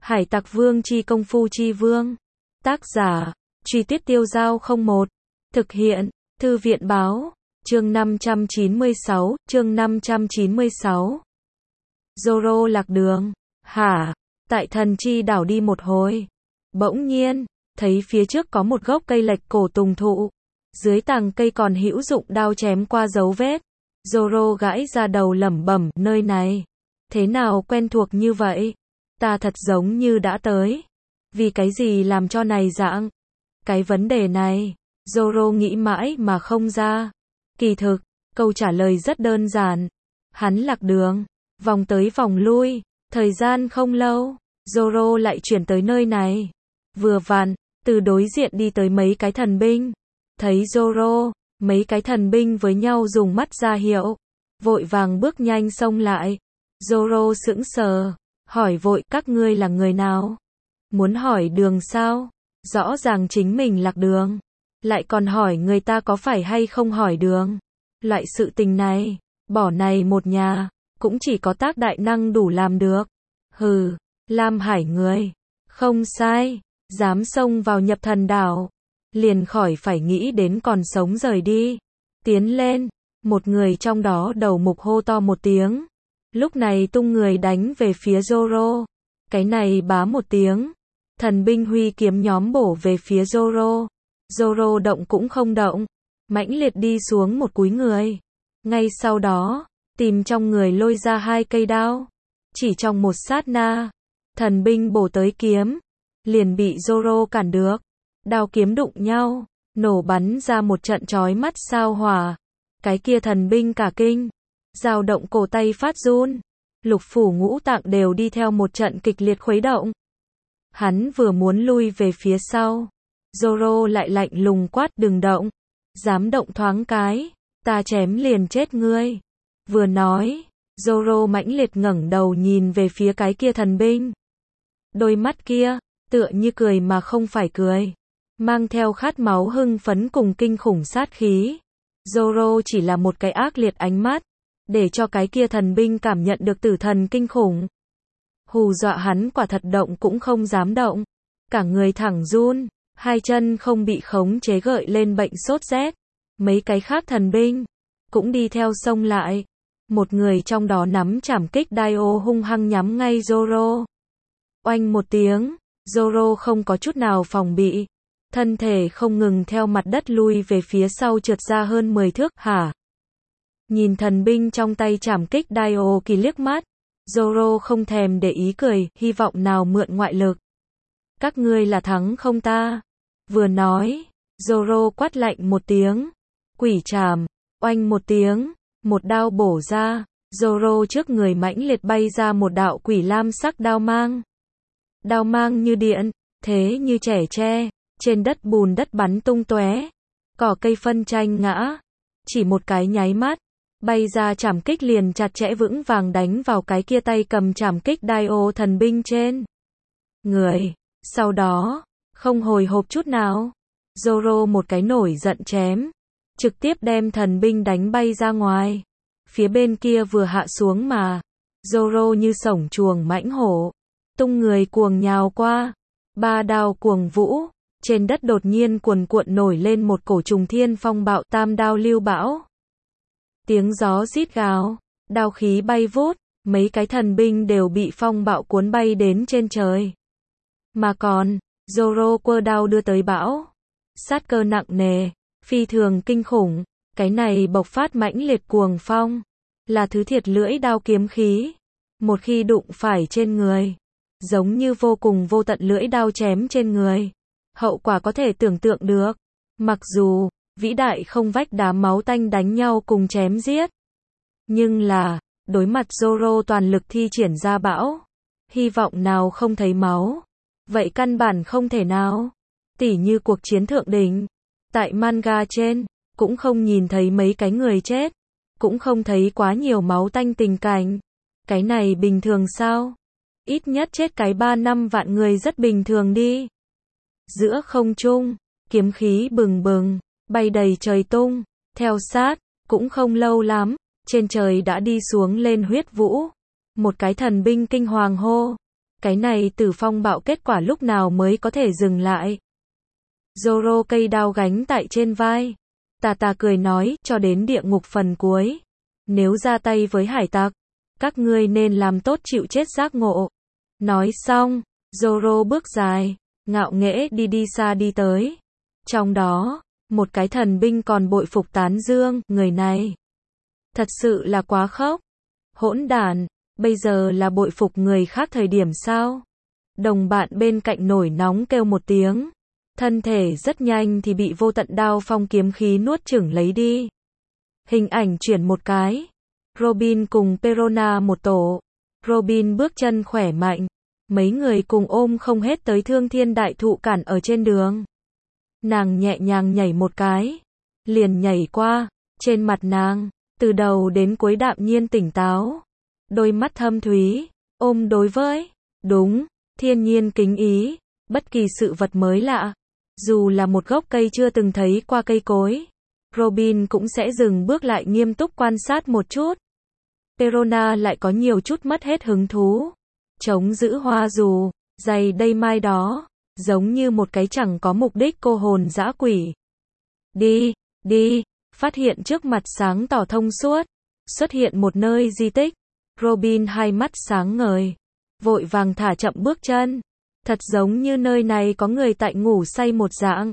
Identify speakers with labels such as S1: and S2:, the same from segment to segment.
S1: Hải Tặc Vương chi công phu chi vương. Tác giả, Truy Tuyết Tiêu Giao 01. Thực hiện, Thư viện Báo. Chương 596, chương 596. Zoro lạc đường. Hả? Tại Thần Chi đảo đi một hồi. Bỗng nhiên, thấy phía trước có một gốc cây lệch cổ tùng thụ. Dưới tàng cây còn hữu dụng đao chém qua dấu vết. Zoro gãi ra đầu lẩm bẩm, nơi này. Thế nào quen thuộc như vậy? Ta thật giống như đã tới. Vì cái gì làm cho này dạng? Cái vấn đề này, Zoro nghĩ mãi mà không ra. Kỳ thực, câu trả lời rất đơn giản. Hắn lạc đường, vòng tới vòng lui, thời gian không lâu, Zoro lại chuyển tới nơi này. Vừa vặn, từ đối diện đi tới mấy cái thần binh. Thấy Zoro, mấy cái thần binh với nhau dùng mắt ra hiệu, vội vàng bước nhanh xông lại. Zoro sững sờ, hỏi vội, các ngươi là người nào? Muốn hỏi đường sao? Rõ ràng chính mình lạc đường, lại còn hỏi người ta có phải hay không hỏi đường. Loại sự tình này, bỏ này một nhà, cũng chỉ có Tác đại năng đủ làm được. Hừ, Lam Hải người, không sai, dám xông vào Nhập Thần đảo, liền khỏi phải nghĩ đến còn sống rời đi. Tiến lên, một người trong đó đầu mục hô to một tiếng. Lúc này tung người đánh về phía Zoro. Cái này bá một tiếng, thần binh huy kiếm nhóm bổ về phía Zoro. Zoro động cũng không động, mãnh liệt đi xuống một cúi người. Ngay sau đó, tìm trong người lôi ra hai cây đao. Chỉ trong một sát na, thần binh bổ tới kiếm, liền bị Zoro cản được. Đao kiếm đụng nhau, nổ bắn ra một trận chói mắt sao hỏa. Cái kia thần binh cả kinh, dao động cổ tay phát run, lục phủ ngũ tạng đều đi theo một trận kịch liệt khuấy động. Hắn vừa muốn lui về phía sau, Zoro lại lạnh lùng quát, đừng động, dám động thoáng cái, ta chém liền chết ngươi. Vừa nói, Zoro mãnh liệt ngẩng đầu nhìn về phía cái kia thần binh. Đôi mắt kia, tựa như cười mà không phải cười, mang theo khát máu hưng phấn cùng kinh khủng sát khí. Zoro chỉ là một cái ác liệt ánh mắt, để cho cái kia thần binh cảm nhận được tử thần kinh khủng. Hù dọa hắn quả thật động cũng không dám động. Cả người thẳng run, hai chân không bị khống chế gợi lên bệnh sốt rét. Mấy cái khác thần binh cũng đi theo xông lại. Một người trong đó nắm trảm kích Dio hung hăng nhắm ngay Zoro. Oanh một tiếng, Zoro không có chút nào phòng bị. Thân thể không ngừng theo mặt đất lui về phía sau trượt ra hơn 10 thước. Hả? Nhìn thần binh trong tay trảm kích Dio kỳ liếc mắt, Zoro không thèm để ý cười, hy vọng nào mượn ngoại lực. Các ngươi là thắng không ta? Vừa nói, Zoro quát lạnh một tiếng. Quỷ trảm, oanh một tiếng, một đao bổ ra, Zoro trước người mãnh liệt bay ra một đạo quỷ lam sắc đao mang. Đao mang như điện, thế như trẻ tre, trên đất bùn đất bắn tung tóe, cỏ cây phân tranh ngã. Chỉ một cái nháy mắt, bay ra trảm kích liền chặt chẽ vững vàng đánh vào cái kia tay cầm trảm kích Dio thần binh trên người. Sau đó, không hồi hộp chút nào, Zoro một cái nổi giận chém, trực tiếp đem thần binh đánh bay ra ngoài. Phía bên kia vừa hạ xuống mà, Zoro như sổng chuồng mãnh hổ, tung người cuồng nhào qua, ba đao cuồng vũ. Trên đất đột nhiên cuồn cuộn nổi lên một cổ trùng thiên phong bạo, tam đao lưu bão. Tiếng gió rít gào, đao khí bay vút, mấy cái thần binh đều bị phong bạo cuốn bay đến trên trời. Mà còn, Zoro quơ đao đưa tới bão. Sát cơ nặng nề, phi thường kinh khủng, cái này bộc phát mãnh liệt cuồng phong, là thứ thiệt lưỡi đao kiếm khí. Một khi đụng phải trên người, giống như vô cùng vô tận lưỡi đao chém trên người. Hậu quả có thể tưởng tượng được. Mặc dù, vĩ đại không vách đá máu tanh đánh nhau cùng chém giết. Nhưng là, đối mặt Zoro toàn lực thi triển ra bão, hy vọng nào không thấy máu. Vậy căn bản không thể nào. Tỉ như cuộc chiến thượng đỉnh. Tại manga trên, cũng không nhìn thấy mấy cái người chết. Cũng không thấy quá nhiều máu tanh tình cảnh. Cái này bình thường sao? Ít nhất chết cái 3-5 vạn người rất bình thường đi. Giữa không trung, kiếm khí bừng bừng, bay đầy trời tung, theo sát, cũng không lâu lắm, trên trời đã đi xuống lên huyết vũ. Một cái thần binh kinh hoàng hô, Cái này tử phong bạo kết quả lúc nào mới có thể dừng lại? Zoro cây đao gánh tại trên vai. Tà tà cười nói, cho đến địa ngục phần cuối. Nếu ra tay với hải tặc, các ngươi nên làm tốt chịu chết giác ngộ. Nói xong, Zoro bước dài, ngạo nghễ đi xa đi tới. Trong đó, một cái thần binh còn bội phục tán dương, người này thật sự là quá khốc. Hỗn đản, bây giờ là bội phục người khác thời điểm sao? Đồng bạn bên cạnh nổi nóng kêu một tiếng. Thân thể rất nhanh thì bị vô tận đao phong kiếm khí nuốt chửng lấy đi. Hình ảnh chuyển một cái. Robin cùng Perona một tổ. Robin bước chân khỏe mạnh. Mấy người cùng ôm không hết tới thương thiên đại thụ cản ở trên đường. Nàng nhẹ nhàng nhảy một cái. Liền nhảy qua. Trên mặt nàng, từ đầu đến cuối đạm nhiên tỉnh táo. Đôi mắt thâm thúy. Ôm đối với, đúng, thiên nhiên kính ý. Bất kỳ sự vật mới lạ. Dù là một gốc cây chưa từng thấy qua cây cối, Robin cũng sẽ dừng bước lại nghiêm túc quan sát một chút. Perona lại có nhiều chút mất hết hứng thú. Chống giữ hoa dù, giày đây mai đó, giống như một cái chẳng có mục đích cô hồn dã quỷ. Đi, phát hiện trước mặt sáng tỏ thông suốt, xuất hiện một nơi di tích. Robin hai mắt sáng ngời, vội vàng thả chậm bước chân. Thật giống như nơi này có người tại ngủ say một dạng.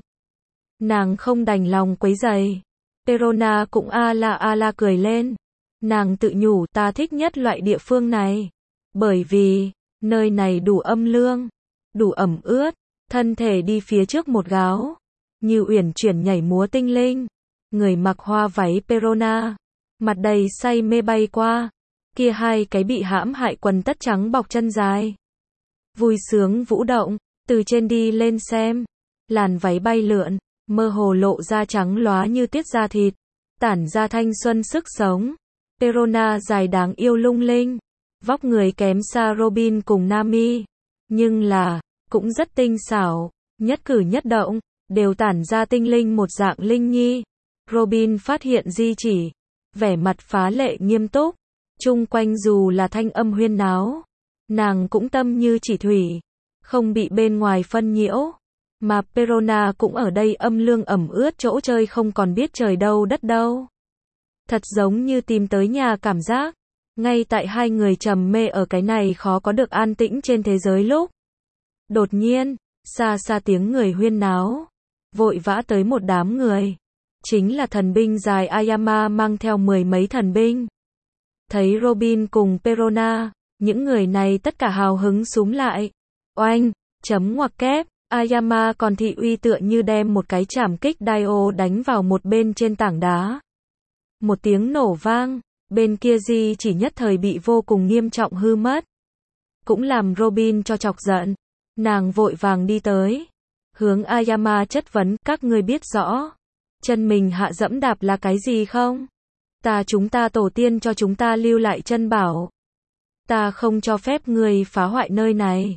S1: Nàng không đành lòng quấy rầy. Perona cũng a la cười lên. Nàng tự nhủ, ta thích nhất loại địa phương này. Bởi vì, nơi này đủ âm lương, đủ ẩm ướt, thân thể đi phía trước một gáo. Như uyển chuyển nhảy múa tinh linh. Người mặc hoa váy Perona, mặt đầy say mê bay qua. Kia hai cái bị hãm hại quần tất trắng bọc chân dài. Vui sướng vũ động, từ trên đi lên xem. Làn váy bay lượn, mơ hồ lộ ra trắng lóa như tiết da thịt. Tản ra thanh xuân sức sống. Perona dài đáng yêu lung linh. Vóc người kém xa Robin cùng Nami. Nhưng là, cũng rất tinh xảo. Nhất cử nhất động, đều tản ra tinh linh một dạng linh nhi. Robin phát hiện di chỉ. Vẻ mặt phá lệ nghiêm túc. Chung quanh dù là thanh âm huyên náo. Nàng cũng tâm như chỉ thủy, không bị bên ngoài phân nhiễu. Mà Perona cũng ở đây âm lương ẩm ướt chỗ chơi không còn biết trời đâu đất đâu. Thật giống như tìm tới nhà cảm giác. Ngay tại hai người trầm mê ở cái này khó có được an tĩnh trên thế giới lúc. Đột nhiên, xa xa tiếng người huyên náo. Vội vã tới một đám người. Chính là thần binh dài Ayama mang theo mười mấy thần binh. Thấy Robin cùng Perona. Những người này tất cả hào hứng xúm lại. Oanh, chấm ngoặc kép, Ayama còn thị uy tựa như đem một cái chảm kích Dio đánh vào một bên trên tảng đá. Một tiếng nổ vang, bên kia di chỉ nhất thời bị vô cùng nghiêm trọng hư mất. Cũng làm Robin cho chọc giận. Nàng vội vàng đi tới. Hướng Ayama chất vấn, các ngươi biết rõ. Chân mình hạ dẫm đạp là cái gì không? Chúng ta tổ tiên cho chúng ta lưu lại chân bảo. Ta không cho phép ngươi phá hoại nơi này.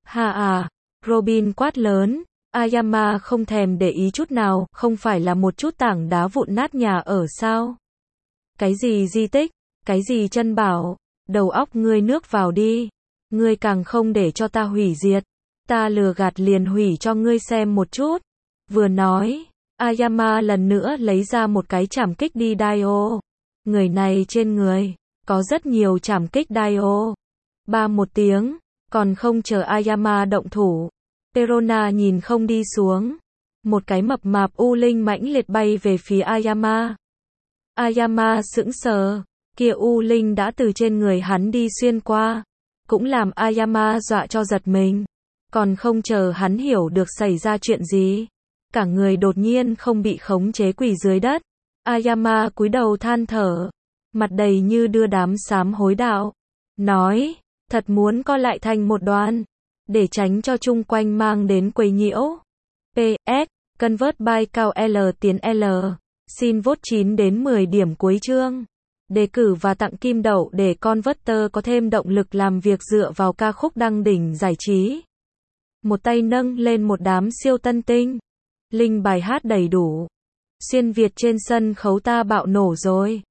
S1: Robin quát lớn. Ayama không thèm để ý chút nào, không phải là một chút tảng đá vụn nát nhà ở sao? Cái gì di tích, cái gì chân bảo, đầu óc ngươi nước vào đi. Ngươi càng không để cho ta hủy diệt. Ta lừa gạt liền hủy cho ngươi xem một chút. Vừa nói, Ayama lần nữa lấy ra một cái chảm kích đi Dio. Người này trên người có rất nhiều chảm kích Dio. Ba một tiếng, còn không chờ Ayama động thủ. Perona nhìn không đi xuống. Một cái mập mạp u linh mãnh liệt bay về phía Ayama. Ayama sững sờ, kia u linh đã từ trên người hắn đi xuyên qua. Cũng làm Ayama dọa cho giật mình. Còn không chờ hắn hiểu được xảy ra chuyện gì. Cả người đột nhiên không bị khống chế quỳ dưới đất. Ayama cúi đầu than thở. Mặt đầy như đưa đám sám hối đạo. Nói, thật muốn co lại thành một đoàn. Để tránh cho chung quanh mang đến quấy nhiễu. PS, convert by cao L tiến L. Xin vote 9 đến 10 điểm cuối chương. Đề cử và tặng kim đậu để Converter có thêm động lực làm việc dựa vào ca khúc đăng đỉnh giải trí. Một tay nâng lên một đám siêu tân tinh. Linh bài hát đầy đủ. Xuyên Việt trên sân khấu ta bạo nổ rồi.